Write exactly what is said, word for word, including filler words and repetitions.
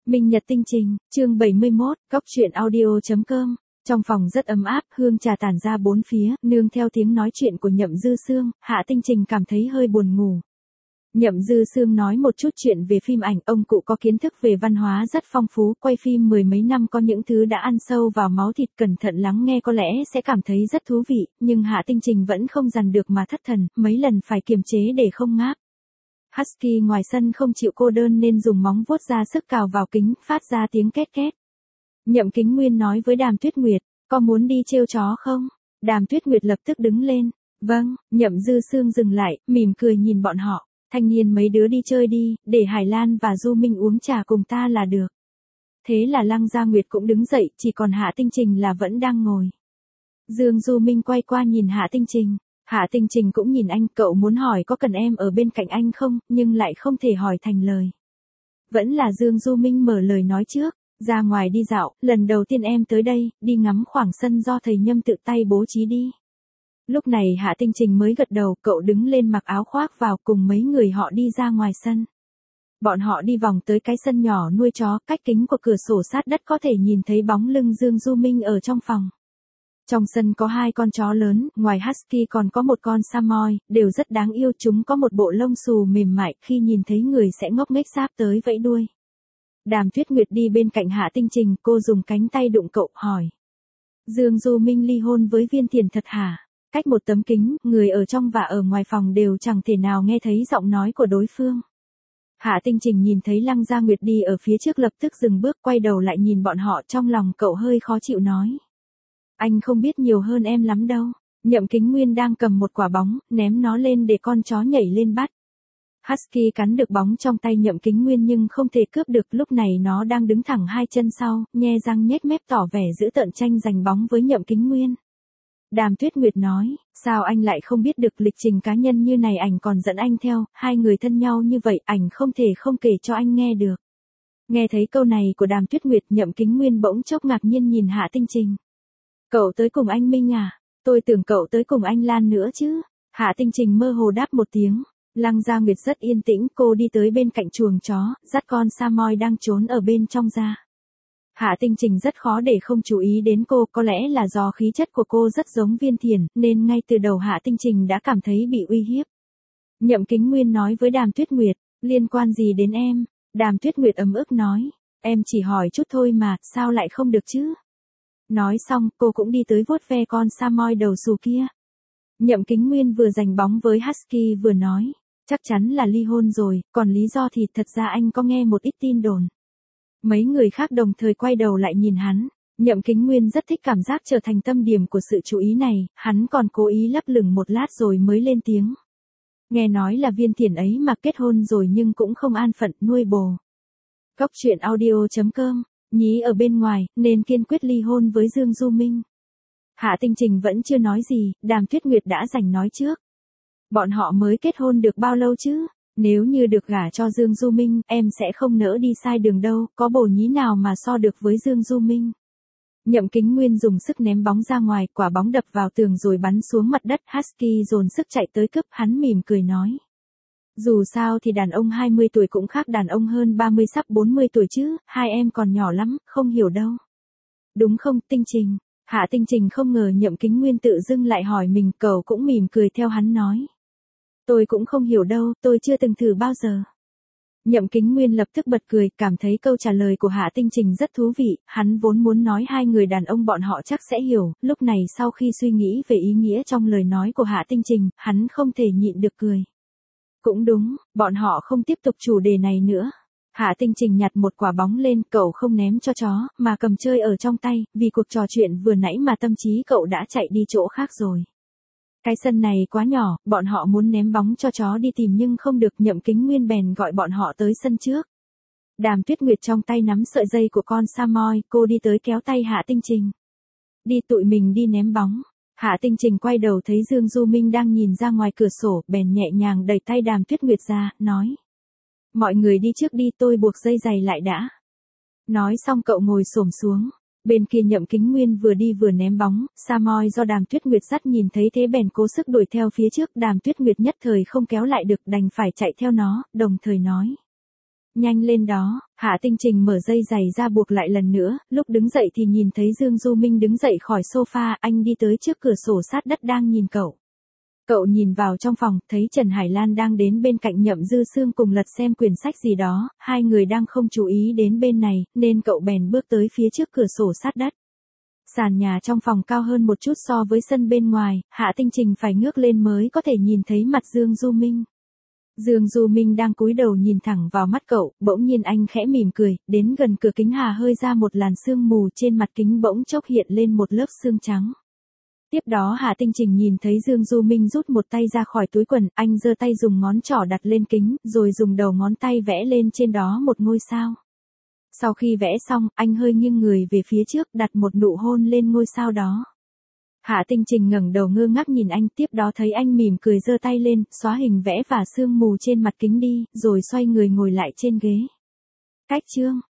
Minh Nhật tinh trình, chương bảy mươi mốt, góc truyện audio.com. Trong phòng rất ấm áp, hương trà tản ra bốn phía, nương theo tiếng nói chuyện của Nhậm Dư Sương, Hạ Tinh Trình cảm thấy hơi buồn ngủ. Nhậm Dư Sương nói một chút chuyện về phim ảnh, ông cụ có kiến thức về văn hóa rất phong phú, quay phim mười mấy năm có những thứ đã ăn sâu vào máu thịt, cẩn thận lắng nghe có lẽ sẽ cảm thấy rất thú vị, nhưng Hạ Tinh Trình vẫn không dằn được mà thất thần, mấy lần phải kiềm chế để không ngáp. Husky ngoài sân không chịu cô đơn nên dùng móng vuốt ra sức cào vào kính, phát ra tiếng két két. Nhậm Kính Nguyên nói với Đàm Tuyết Nguyệt, có muốn đi trêu chó không? Đàm Tuyết Nguyệt lập tức đứng lên. Vâng, Nhậm Dư Sương dừng lại, mỉm cười nhìn bọn họ. Thanh niên mấy đứa đi chơi đi, để Hải Lan và Du Minh uống trà cùng ta là được. Thế là Lăng Gia Nguyệt cũng đứng dậy, chỉ còn Hạ Tinh Trình là vẫn đang ngồi. Dương Du Minh quay qua nhìn Hạ Tinh Trình. Hạ Tinh Trình cũng nhìn anh, cậu muốn hỏi có cần em ở bên cạnh anh không, nhưng lại không thể hỏi thành lời. Vẫn là Dương Du Minh mở lời nói trước, ra ngoài đi dạo, lần đầu tiên em tới đây, đi ngắm khoảng sân do thầy Nhâm tự tay bố trí đi. Lúc này Hạ Tinh Trình mới gật đầu, cậu đứng lên mặc áo khoác vào cùng mấy người họ đi ra ngoài sân. Bọn họ đi vòng tới cái sân nhỏ nuôi chó, cách kính của cửa sổ sát đất có thể nhìn thấy bóng lưng Dương Du Minh ở trong phòng. Trong sân có hai con chó lớn, ngoài Husky còn có một con Samoy, đều rất đáng yêu, chúng có một bộ lông xù mềm mại, khi nhìn thấy người sẽ ngốc nghếch sáp tới vẫy đuôi. Đàm Tuyết Nguyệt đi bên cạnh Hạ Tinh Trình, cô dùng cánh tay đụng cậu, hỏi. Dương Du Minh ly hôn với Viên Thiền thật hả? Cách một tấm kính, người ở trong và ở ngoài phòng đều chẳng thể nào nghe thấy giọng nói của đối phương. Hạ Tinh Trình nhìn thấy Lăng Gia Nguyệt đi ở phía trước lập tức dừng bước, quay đầu lại nhìn bọn họ, trong lòng cậu hơi khó chịu nói. Anh không biết nhiều hơn em lắm đâu. Nhậm Kính Nguyên đang cầm một quả bóng, ném nó lên để con chó nhảy lên bắt. Husky cắn được bóng trong tay Nhậm Kính Nguyên nhưng không thể cướp được, lúc này nó đang đứng thẳng hai chân sau, nhe răng nhếch mép tỏ vẻ dữ tợn tranh giành bóng với Nhậm Kính Nguyên. Đàm Tuyết Nguyệt nói, sao anh lại không biết được lịch trình cá nhân như này, ảnh còn dẫn anh theo, hai người thân nhau như vậy, ảnh không thể không kể cho anh nghe được. Nghe thấy câu này của Đàm Tuyết Nguyệt, Nhậm Kính Nguyên bỗng chốc ngạc nhiên nhìn Hạ Tinh Trình. Cậu tới cùng anh Minh à? Tôi tưởng cậu tới cùng anh Lan nữa chứ. Hạ Tinh Trình mơ hồ đáp một tiếng. Lăng Gia Nguyệt rất yên tĩnh, cô đi tới bên cạnh chuồng chó, dắt con Samoy đang trốn ở bên trong ra. Hạ Tinh Trình rất khó để không chú ý đến cô, có lẽ là do khí chất của cô rất giống Viên Thiền, nên ngay từ đầu Hạ Tinh Trình đã cảm thấy bị uy hiếp. Nhậm Kính Nguyên nói với Đàm Tuyết Nguyệt, liên quan gì đến em? Đàm Tuyết Nguyệt ấm ức nói, em chỉ hỏi chút thôi mà, sao lại không được chứ? Nói xong, cô cũng đi tới vuốt ve con Samoy đầu xù kia. Nhậm Kính Nguyên vừa giành bóng với Husky vừa nói, chắc chắn là ly hôn rồi, còn lý do thì thật ra anh có nghe một ít tin đồn. Mấy người khác đồng thời quay đầu lại nhìn hắn. Nhậm Kính Nguyên rất thích cảm giác trở thành tâm điểm của sự chú ý này, hắn còn cố ý lấp lửng một lát rồi mới lên tiếng. Nghe nói là Viên Thiền ấy mà kết hôn rồi nhưng cũng không an phận, nuôi bồ. Góc truyện audio.com. Nhí ở bên ngoài, nên kiên quyết ly hôn với Dương Du Minh. Hạ Tinh Trình vẫn chưa nói gì, Đàm Tuyết Nguyệt đã giành nói trước. Bọn họ mới kết hôn được bao lâu chứ? Nếu như được gả cho Dương Du Minh, em sẽ không nỡ đi sai đường đâu, có bồ nhí nào mà so được với Dương Du Minh. Nhậm Kính Nguyên dùng sức ném bóng ra ngoài, quả bóng đập vào tường rồi bắn xuống mặt đất, Husky dồn sức chạy tới cướp, hắn mỉm cười nói. Dù sao thì đàn ông hai mươi tuổi cũng khác đàn ông hơn ba mươi sắp bốn mươi tuổi chứ, hai em còn nhỏ lắm, không hiểu đâu. Đúng không, Tinh Trình? Hạ Tinh Trình không ngờ Nhậm Kính Nguyên tự dưng lại hỏi mình, cậu cũng mỉm cười theo hắn nói. Tôi cũng không hiểu đâu, tôi chưa từng thử bao giờ. Nhậm Kính Nguyên lập tức bật cười, cảm thấy câu trả lời của Hạ Tinh Trình rất thú vị, hắn vốn muốn nói hai người đàn ông bọn họ chắc sẽ hiểu, lúc này sau khi suy nghĩ về ý nghĩa trong lời nói của Hạ Tinh Trình, hắn không thể nhịn được cười. Cũng đúng, bọn họ không tiếp tục chủ đề này nữa. Hạ Tinh Trình nhặt một quả bóng lên, cậu không ném cho chó, mà cầm chơi ở trong tay, vì cuộc trò chuyện vừa nãy mà tâm trí cậu đã chạy đi chỗ khác rồi. Cái sân này quá nhỏ, bọn họ muốn ném bóng cho chó đi tìm nhưng không được, Nhậm Kính Nguyên bèn gọi bọn họ tới sân trước. Đàm Tuyết Nguyệt trong tay nắm sợi dây của con Samoy, cô đi tới kéo tay Hạ Tinh Trình. Đi tụi mình đi ném bóng. Hạ Tinh Trình quay đầu thấy Dương Du Minh đang nhìn ra ngoài cửa sổ, bèn nhẹ nhàng đẩy tay Đàm Tuyết Nguyệt ra, nói. Mọi người đi trước đi, tôi buộc dây giày lại đã. Nói xong cậu ngồi xổm xuống. Bên kia Nhậm Kính Nguyên vừa đi vừa ném bóng, Samoy do Đàm Tuyết Nguyệt dắt nhìn thấy thế bèn cố sức đuổi theo phía trước, Đàm Tuyết Nguyệt nhất thời không kéo lại được, đành phải chạy theo nó, đồng thời nói. Nhanh lên đó, Hạ Tinh Trình mở dây giày ra buộc lại lần nữa, lúc đứng dậy thì nhìn thấy Dương Du Minh đứng dậy khỏi sofa, anh đi tới trước cửa sổ sát đất đang nhìn cậu. Cậu nhìn vào trong phòng, thấy Trần Hải Lan đang đến bên cạnh Nhậm Dư Sương cùng lật xem quyển sách gì đó, hai người đang không chú ý đến bên này, nên cậu bèn bước tới phía trước cửa sổ sát đất. Sàn nhà trong phòng cao hơn một chút so với sân bên ngoài, Hạ Tinh Trình phải ngước lên mới có thể nhìn thấy mặt Dương Du Minh. Dương Du Minh đang cúi đầu nhìn thẳng vào mắt cậu, bỗng nhiên anh khẽ mỉm cười, đến gần cửa kính hà hơi ra một làn sương mù, trên mặt kính bỗng chốc hiện lên một lớp sương trắng. Tiếp đó Hạ Tinh Trình nhìn thấy Dương Du Minh rút một tay ra khỏi túi quần, anh giơ tay dùng ngón trỏ đặt lên kính, rồi dùng đầu ngón tay vẽ lên trên đó một ngôi sao. Sau khi vẽ xong, anh hơi nghiêng người về phía trước, đặt một nụ hôn lên ngôi sao đó. Hạ Tinh Trình ngẩng đầu ngơ ngác nhìn anh, tiếp đó thấy anh mỉm cười giơ tay lên, xóa hình vẽ và sương mù trên mặt kính đi, rồi xoay người ngồi lại trên ghế. Cách chương